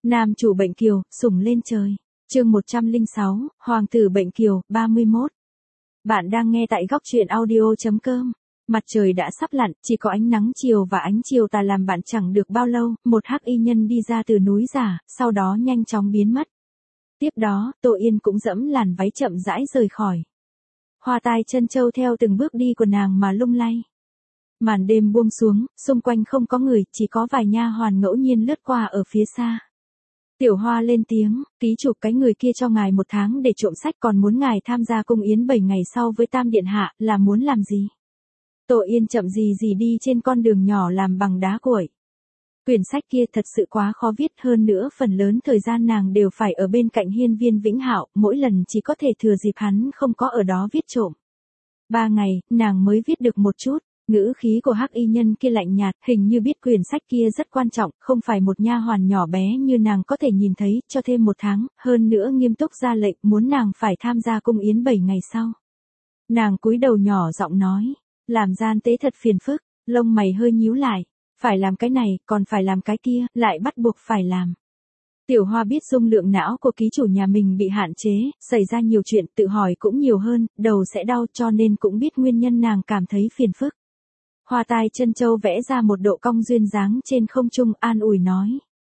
Nam chủ bệnh kiều, sủng lên trời. Chương 106, Hoàng tử bệnh kiều, 31. Bạn đang nghe tại góc truyện audio.com. Mặt trời đã sắp lặn, chỉ có ánh nắng chiều và ánh chiều tà làm bạn chẳng được bao lâu, một hắc y nhân đi ra từ núi giả, sau đó nhanh chóng biến mất. Tiếp đó, Tô Yên cũng dẫm làn váy chậm rãi rời khỏi. Hoa tai chân châu theo từng bước đi của nàng mà lung lay. Màn đêm buông xuống, xung quanh không có người, chỉ có vài nha hoàn ngẫu nhiên lướt qua ở phía xa. Tiểu Hoa lên tiếng, ký chủ, cái người kia cho ngài 1 tháng để trộm sách, còn muốn ngài tham gia cung yến 7 ngày sau với Tam Điện Hạ, là muốn làm gì? Tô Yên chậm gì gì đi trên con đường nhỏ làm bằng đá cuội. Quyển sách kia thật sự quá khó viết, hơn nữa phần lớn thời gian nàng đều phải ở bên cạnh Hiên Viên Vĩnh Hạo, mỗi lần chỉ có thể thừa dịp hắn không có ở đó viết trộm. 3 ngày, nàng mới viết được một chút. Ngữ khí của hắc y nhân kia lạnh nhạt, hình như biết quyển sách kia rất quan trọng, không phải một nha hoàn nhỏ bé như nàng có thể nhìn thấy, cho thêm 1 tháng, hơn nữa nghiêm túc ra lệnh muốn nàng phải tham gia cung yến 7 ngày sau. Nàng cúi đầu nhỏ giọng nói, làm gian tế thật phiền phức, lông mày hơi nhíu lại, phải làm cái này, còn phải làm cái kia, lại bắt buộc phải làm. Tiểu Hoa biết dung lượng não của ký chủ nhà mình bị hạn chế, xảy ra nhiều chuyện, tự hỏi cũng nhiều hơn, đầu sẽ đau, cho nên cũng biết nguyên nhân nàng cảm thấy phiền phức. Hoa tai chân châu vẽ ra một độ cong duyên dáng trên không trung, an ủi nói.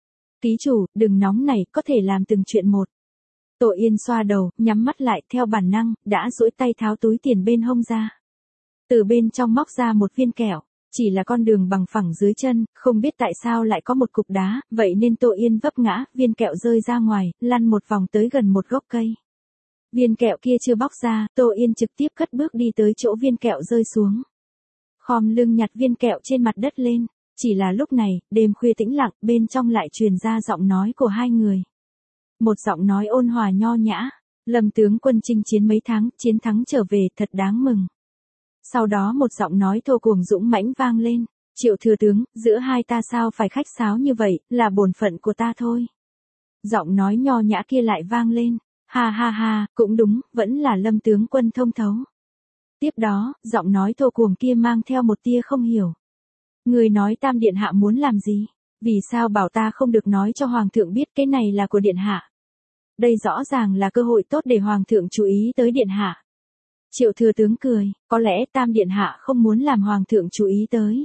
Ký chủ, đừng nóng nảy, có thể làm từng chuyện một. Tô Yên xoa đầu, nhắm mắt lại, theo bản năng, đã duỗi tay tháo túi tiền bên hông ra. Từ bên trong móc ra một viên kẹo, chỉ là con đường bằng phẳng dưới chân, không biết tại sao lại có một cục đá, vậy nên Tô Yên vấp ngã, viên kẹo rơi ra ngoài, lăn một vòng tới gần một gốc cây. Viên kẹo kia chưa bóc ra, Tô Yên trực tiếp cất bước đi tới chỗ viên kẹo rơi xuống. Khom lưng nhặt viên kẹo trên mặt đất lên, chỉ là lúc này, đêm khuya tĩnh lặng, bên trong lại truyền ra giọng nói của hai người. Một giọng nói ôn hòa nho nhã, Lâm tướng quân chinh chiến mấy tháng, chiến thắng trở về, thật đáng mừng. Sau đó một giọng nói thô cuồng dũng mãnh vang lên, Triệu thừa tướng, giữa hai ta sao phải khách sáo như vậy, là bổn phận của ta thôi. Giọng nói nho nhã kia lại vang lên, ha ha ha, cũng đúng, vẫn là Lâm tướng quân thông thấu. Tiếp đó, giọng nói thô cuồng kia mang theo một tia không hiểu. Người nói Tam Điện Hạ muốn làm gì? Vì sao bảo ta không được nói cho Hoàng thượng biết cái này là của Điện Hạ? Đây rõ ràng là cơ hội tốt để Hoàng thượng chú ý tới Điện Hạ. Triệu thừa tướng cười, có lẽ Tam Điện Hạ không muốn làm Hoàng thượng chú ý tới.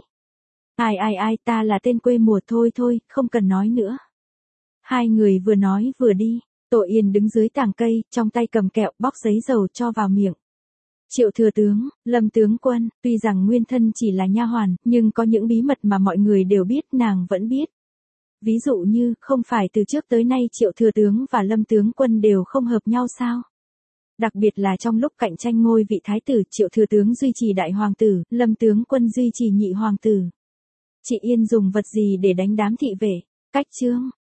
Ai, ta là tên quê mùa thôi, không cần nói nữa. Hai người vừa nói vừa đi, Tô Yên đứng dưới tàng cây, trong tay cầm kẹo, bóc giấy dầu cho vào miệng. Triệu thừa tướng, Lâm tướng quân, tuy rằng nguyên thân chỉ là nha hoàn, nhưng có những bí mật mà mọi người đều biết, nàng vẫn biết. Ví dụ như, không phải từ trước tới nay Triệu thừa tướng và Lâm tướng quân đều không hợp nhau sao? Đặc biệt là trong lúc cạnh tranh ngôi vị thái tử, Triệu thừa tướng duy trì đại hoàng tử, Lâm tướng quân duy trì nhị hoàng tử. Chị Yên dùng vật gì để đánh đám thị vệ? Cách chương.